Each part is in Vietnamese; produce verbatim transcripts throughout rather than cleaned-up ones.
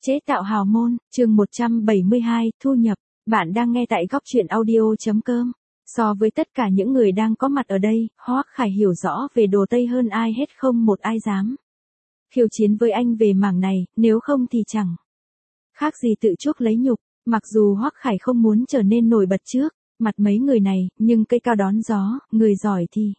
Chế tạo hào môn, chương một trăm bảy mươi hai, thu nhập. Bạn đang nghe tại góc truyện audio.com. So với tất cả những người đang có mặt ở đây, Hoắc Khải hiểu rõ về Đồ Tây hơn ai hết, không một ai dám khiêu chiến với anh về mảng này, nếu không thì chẳng khác gì tự chuốc lấy nhục. Mặc dù Hoắc Khải không muốn trở nên nổi bật trước mặt mấy người này, nhưng cây cao đón gió, người giỏi thì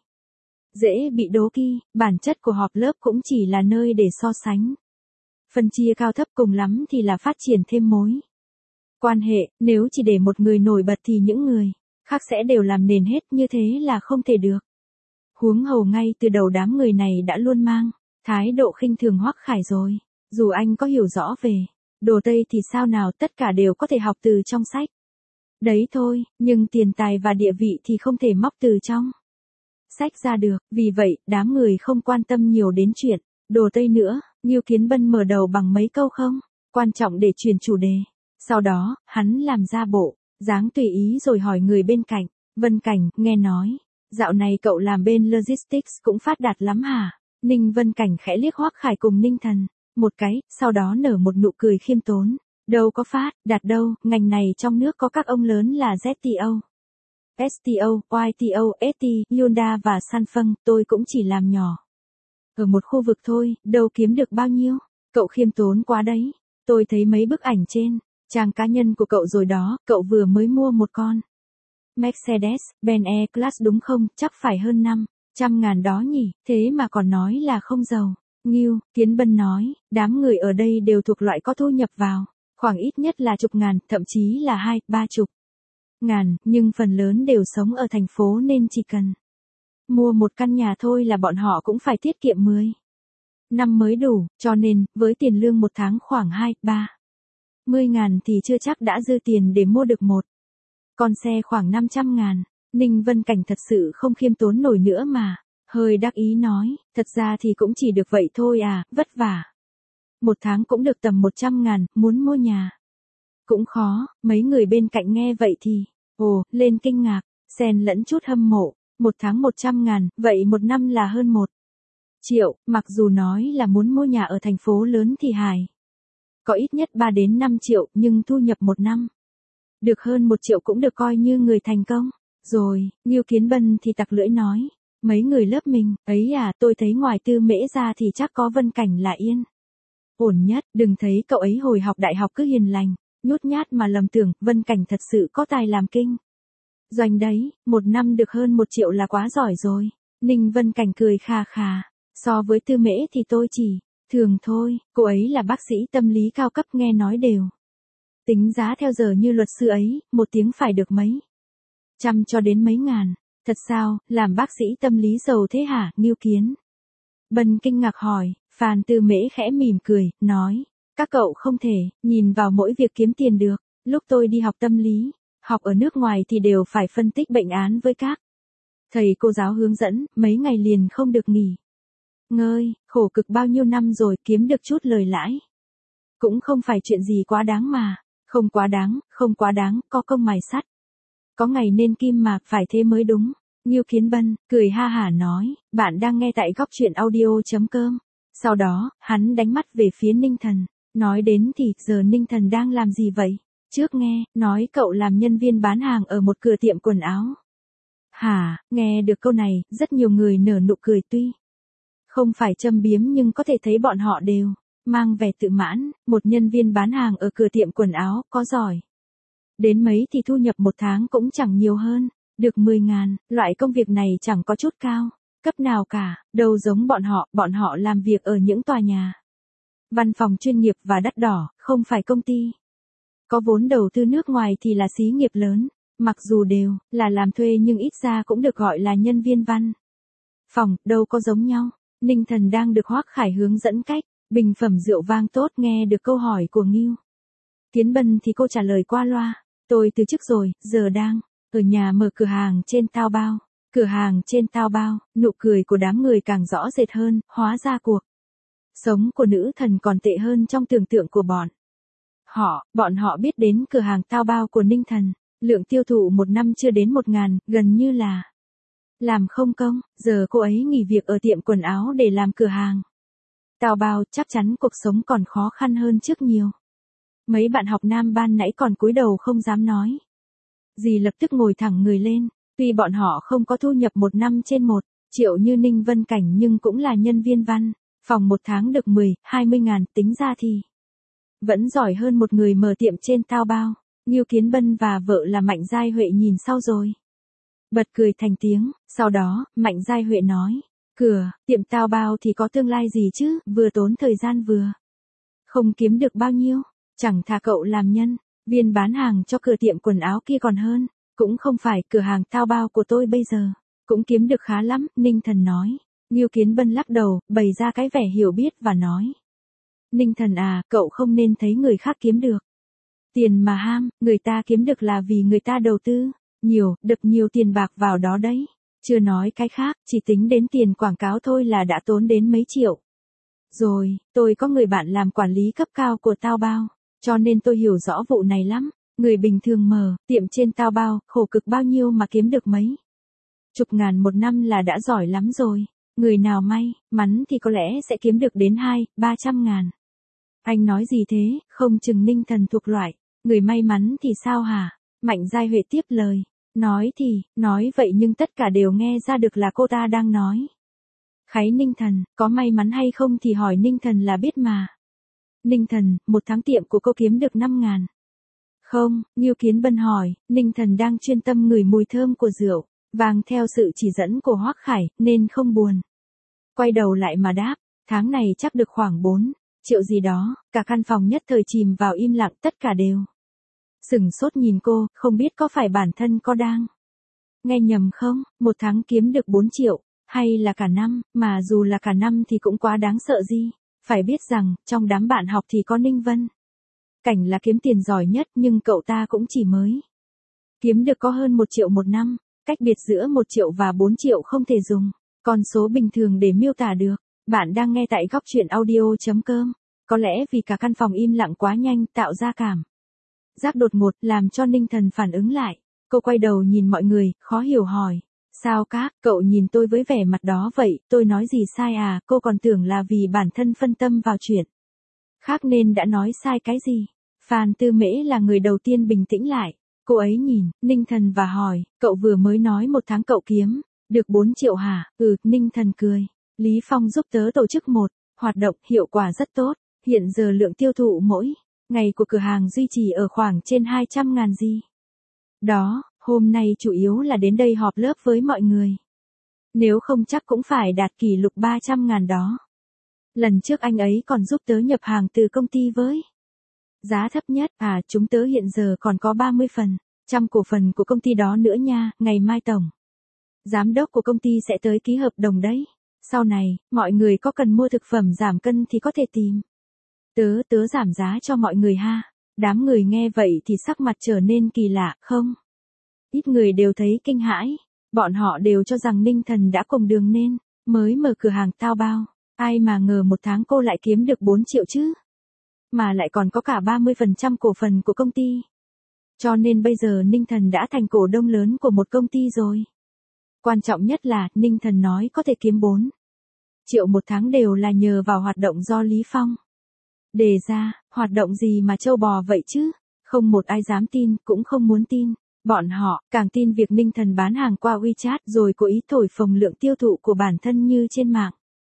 dễ bị đố kỵ. Bản chất của họp lớp cũng chỉ là nơi để so sánh, phân chia cao thấp, cùng lắm thì là phát triển thêm mối quan hệ. Nếu chỉ để một người nổi bật thì những người khác sẽ đều làm nền hết, như thế là không thể được. Huống hồ ngay từ đầu đám người này đã luôn mang thái độ khinh thường Hoắc Khải rồi. Dù anh có hiểu rõ về Đồ Tây thì sao nào, tất cả đều có thể học từ trong sách đấy thôi, nhưng tiền tài và địa vị thì không thể móc từ trong sách ra được. Vì vậy, đám người không quan tâm nhiều đến chuyện Đồ Tây nữa. Ngưu Kiến Bân mở đầu bằng mấy câu không quan trọng để chuyển chủ đề. Sau đó, hắn làm ra bộ dáng tùy ý rồi hỏi người bên cạnh. Vân Cảnh, nghe nói dạo này cậu làm bên logistics cũng phát đạt lắm hả? Ninh Vân Cảnh khẽ liếc Hoắc Khải cùng Ninh Thần một cái, sau đó nở một nụ cười khiêm tốn. Đâu có phát đạt đâu, ngành này trong nước có các ông lớn là Z T O, S T O, Y T O, S T, Hyundai và Samsung, tôi cũng chỉ làm nhỏ ở một khu vực thôi, đâu kiếm được bao nhiêu. Cậu khiêm tốn quá đấy. Tôi thấy mấy bức ảnh trên trang cá nhân của cậu rồi đó, cậu vừa mới mua một con Mercedes-Benz E-Class đúng không? Chắc phải hơn năm trăm ngàn đó nhỉ, thế mà còn nói là không giàu. Ngưu Kiến Bân nói, đám người ở đây đều thuộc loại có thu nhập vào khoảng ít nhất là chục ngàn, thậm chí là hai, ba chục ngàn, nhưng phần lớn đều sống ở thành phố nên chỉ cần mua một căn nhà thôi là bọn họ cũng phải tiết kiệm mười năm mới đủ, cho nên, với tiền lương một tháng khoảng hai, ba mươi ngàn thì chưa chắc đã dư tiền để mua được một con xe khoảng năm trăm ngàn. Ninh Vân Cảnh thật sự không khiêm tốn nổi nữa mà, hơi đắc ý nói, thật ra thì cũng chỉ được vậy thôi à, vất vả. Một tháng cũng được tầm một trăm ngàn, muốn mua nhà cũng khó. Mấy người bên cạnh nghe vậy thì, ồ, lên kinh ngạc, xen lẫn chút hâm mộ. Một tháng một trăm ngàn, vậy một năm là hơn một triệu, mặc dù nói là muốn mua nhà ở thành phố lớn thì hài có ít nhất ba đến năm triệu, nhưng thu nhập một năm được hơn một triệu cũng được coi như người thành công rồi. Ngưu Kiến Bân thì tặc lưỡi nói, mấy người lớp mình ấy à, tôi thấy ngoài Tư Mễ ra thì chắc có Vân Cảnh là yên ổn nhất. Đừng thấy cậu ấy hồi học đại học cứ hiền lành nhút nhát mà lầm tưởng Vân Cảnh thật sự có tài làm kinh doanh đấy, một năm được hơn một triệu là quá giỏi rồi. Ninh Vân Cảnh cười kha kha, so với Tư Mễ thì tôi chỉ thường thôi, cô ấy là bác sĩ tâm lý cao cấp, nghe nói đều tính giá theo giờ như luật sư ấy, một tiếng phải được mấy trăm cho đến mấy ngàn. Thật sao, làm bác sĩ tâm lý giàu thế hả? Ngưu Kiến Bân kinh ngạc hỏi. Phan Tư Mễ khẽ mỉm cười, nói, các cậu không thể nhìn vào mỗi việc kiếm tiền được. Lúc tôi đi học tâm lý học ở nước ngoài thì đều phải phân tích bệnh án với các thầy cô giáo hướng dẫn, mấy ngày liền không được nghỉ ngơi, khổ cực bao nhiêu năm rồi, kiếm được chút lời lãi cũng không phải chuyện gì quá đáng mà. Không quá đáng, không quá đáng, có công mài sắt có ngày nên kim mà, phải thế mới đúng. Ngưu Kiến Bân cười ha hả nói, bạn đang nghe tại góc truyện audio.com. Sau đó, hắn đánh mắt về phía Ninh Thần, nói đến thì, giờ Ninh Thần đang làm gì vậy? Trước nghe nói cậu làm nhân viên bán hàng ở một cửa tiệm quần áo. Hả? Nghe được câu này, rất nhiều người nở nụ cười, tuy không phải châm biếm nhưng có thể thấy bọn họ đều mang vẻ tự mãn. Một nhân viên bán hàng ở cửa tiệm quần áo, có giỏi đến mấy thì thu nhập một tháng cũng chẳng nhiều hơn được mười ngàn. Loại công việc này chẳng có chút cao cấp nào cả, đâu giống bọn họ. Bọn họ làm việc ở những tòa nhà văn phòng chuyên nghiệp và đắt đỏ, không phải công ty có vốn đầu tư nước ngoài thì là xí nghiệp lớn. Mặc dù đều là làm thuê nhưng ít ra cũng được gọi là nhân viên văn phòng, đâu có giống nhau. Ninh Thần đang được Hoắc Khải hướng dẫn cách bình phẩm rượu vang tốt. Nghe được câu hỏi của Ngưu Kiến Bân thì cô trả lời qua loa, tôi từ chức rồi, giờ đang ở nhà mở cửa hàng trên Taobao. Cửa hàng trên Taobao, nụ cười của đám người càng rõ rệt hơn, hóa ra cuộc sống của nữ thần còn tệ hơn trong tưởng tượng của bọn họ. Bọn họ biết đến cửa hàng Taobao của Ninh Thần, lượng tiêu thụ một năm chưa đến một ngàn, gần như là làm không công. Giờ cô ấy nghỉ việc ở tiệm quần áo để làm cửa hàng Taobao, chắc chắn cuộc sống còn khó khăn hơn trước nhiều. Mấy bạn học nam ban nãy còn cúi đầu không dám nói. Dì lập tức ngồi thẳng người lên, tuy bọn họ không có thu nhập một năm trên một triệu như Ninh Vân Cảnh nhưng cũng là nhân viên văn, phòng một tháng được mười, hai mươi ngàn, tính ra thì vẫn giỏi hơn một người mở tiệm trên Taobao. Ngưu Kiến Bân và vợ là Mạnh Giai Huệ nhìn sau rồi bật cười thành tiếng, sau đó, Mạnh Giai Huệ nói, cửa, tiệm Taobao thì có tương lai gì chứ, vừa tốn thời gian vừa không kiếm được bao nhiêu, chẳng thà cậu làm nhân viên bán hàng cho cửa tiệm quần áo kia còn hơn, cũng không phải cửa hàng Taobao của tôi bây giờ cũng kiếm được khá lắm, Ninh Thần nói. Ngưu Kiến Bân lắc đầu, bày ra cái vẻ hiểu biết và nói, Ninh Thần à, cậu không nên thấy người khác kiếm được tiền mà ham, người ta kiếm được là vì người ta đầu tư nhiều, đập nhiều tiền bạc vào đó đấy. Chưa nói cái khác, chỉ tính đến tiền quảng cáo thôi là đã tốn đến mấy triệu. Rồi, tôi có người bạn làm quản lý cấp cao của Taobao, cho nên tôi hiểu rõ vụ này lắm. Người bình thường mở tiệm trên Taobao, khổ cực bao nhiêu mà kiếm được mấy chục ngàn một năm là đã giỏi lắm rồi. Người nào may, mắn thì có lẽ sẽ kiếm được đến hai, ba trăm ngàn. Anh nói gì thế, không chừng Ninh Thần thuộc loại người may mắn thì sao hả? Mạnh Giai Huệ tiếp lời. Nói thì, nói vậy nhưng tất cả đều nghe ra được là cô ta đang nói khái Ninh Thần, có may mắn hay không thì hỏi Ninh Thần là biết mà. Ninh Thần, một tháng tiệm của cô kiếm được năm ngàn. Không, Ngưu Kiến Bân hỏi, Ninh Thần đang chuyên tâm ngửi mùi thơm của rượu, vàng theo sự chỉ dẫn của Hoắc Khải, nên không buồn. Quay đầu lại mà đáp, tháng này chắc được khoảng bốn triệu gì đó, cả căn phòng nhất thời chìm vào im lặng, tất cả đều sửng sốt nhìn cô, không biết có phải bản thân có đang nghe nhầm không, một tháng kiếm được bốn triệu, hay là cả năm, mà dù là cả năm thì cũng quá đáng sợ gì. Phải biết rằng, trong đám bạn học thì có Ninh Vân Cảnh là kiếm tiền giỏi nhất nhưng cậu ta cũng chỉ mới kiếm được có hơn một triệu một năm, cách biệt giữa một triệu và bốn triệu không thể dùng con số bình thường để miêu tả được. Bạn đang nghe tại góc truyện audio.com. Có lẽ vì cả căn phòng im lặng quá nhanh tạo ra cảm giác đột ngột làm cho Ninh Thần phản ứng lại. Cô quay đầu nhìn mọi người, khó hiểu hỏi. Sao các, cậu nhìn tôi với vẻ mặt đó vậy, tôi nói gì sai à, cô còn tưởng là vì bản thân phân tâm vào chuyện khác nên đã nói sai cái gì. Phan Tư Mễ là người đầu tiên bình tĩnh lại. Cô ấy nhìn Ninh Thần và hỏi, cậu vừa mới nói một tháng cậu kiếm được bốn triệu hả? Ừ, Ninh Thần cười. Lý Phong giúp tớ tổ chức một hoạt động hiệu quả rất tốt. Hiện giờ lượng tiêu thụ mỗi ngày của cửa hàng duy trì ở khoảng trên hai trăm ngàn gì đó, hôm nay chủ yếu là đến đây họp lớp với mọi người. Nếu không chắc cũng phải đạt kỷ lục ba trăm ngàn đó. Lần trước anh ấy còn giúp tớ nhập hàng từ công ty với giá thấp nhất, à chúng tớ hiện giờ còn có ba mươi phần trăm cổ phần của công ty đó nữa nha, ngày mai tổng giám đốc của công ty sẽ tới ký hợp đồng đấy. Sau này, mọi người có cần mua thực phẩm giảm cân thì có thể tìm tớ, tớ giảm giá cho mọi người ha. Đám người nghe vậy thì sắc mặt trở nên kỳ lạ, không? Ít người đều thấy kinh hãi. Bọn họ đều cho rằng Ninh Thần đã cùng đường nên mới mở cửa hàng Taobao. Ai mà ngờ một tháng cô lại kiếm được bốn triệu chứ. Mà lại còn có cả ba mươi phần trăm cổ phần của công ty. Cho nên bây giờ Ninh Thần đã thành cổ đông lớn của một công ty rồi. Quan trọng nhất là Ninh Thần nói có thể kiếm bốn triệu một tháng đều là nhờ vào hoạt động do Lý Phong đề ra. Hoạt động gì mà trâu bò vậy chứ? Không một ai dám tin, cũng không muốn tin. Bọn họ càng tin việc Ninh Thần bán hàng qua WeChat rồi cố ý thổi phồng lượng tiêu thụ của bản thân như trên mạng.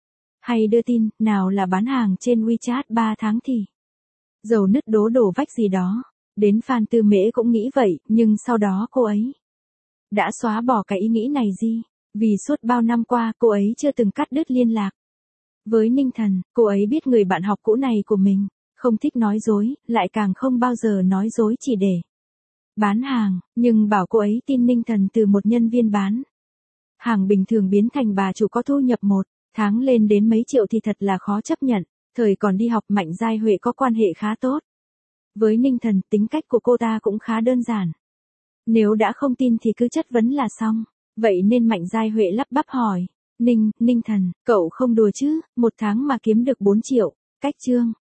Hay đưa tin, nào là bán hàng trên WeChat ba tháng thì dầu nứt đố đổ vách gì đó. Đến Phan Tư Mễ cũng nghĩ vậy, nhưng sau đó cô ấy đã xóa bỏ cái ý nghĩ này đi. Vì suốt bao năm qua cô ấy chưa từng cắt đứt liên lạc với Ninh Thần. Cô ấy biết người bạn học cũ này của mình không thích nói dối, lại càng không bao giờ nói dối chỉ để bán hàng, nhưng bảo cô ấy tin Ninh Thần từ một nhân viên bán hàng bình thường biến thành bà chủ có thu nhập một tháng lên đến mấy triệu thì thật là khó chấp nhận. Thời còn đi học Mạnh Giai Huệ có quan hệ khá tốt với Ninh Thần, tính cách của cô ta cũng khá đơn giản. Nếu đã không tin thì cứ chất vấn là xong. Vậy nên Mạnh Giai Huệ lắp bắp hỏi, Ninh, Ninh Thần, cậu không đùa chứ, một tháng mà kiếm được bốn triệu, cách chương.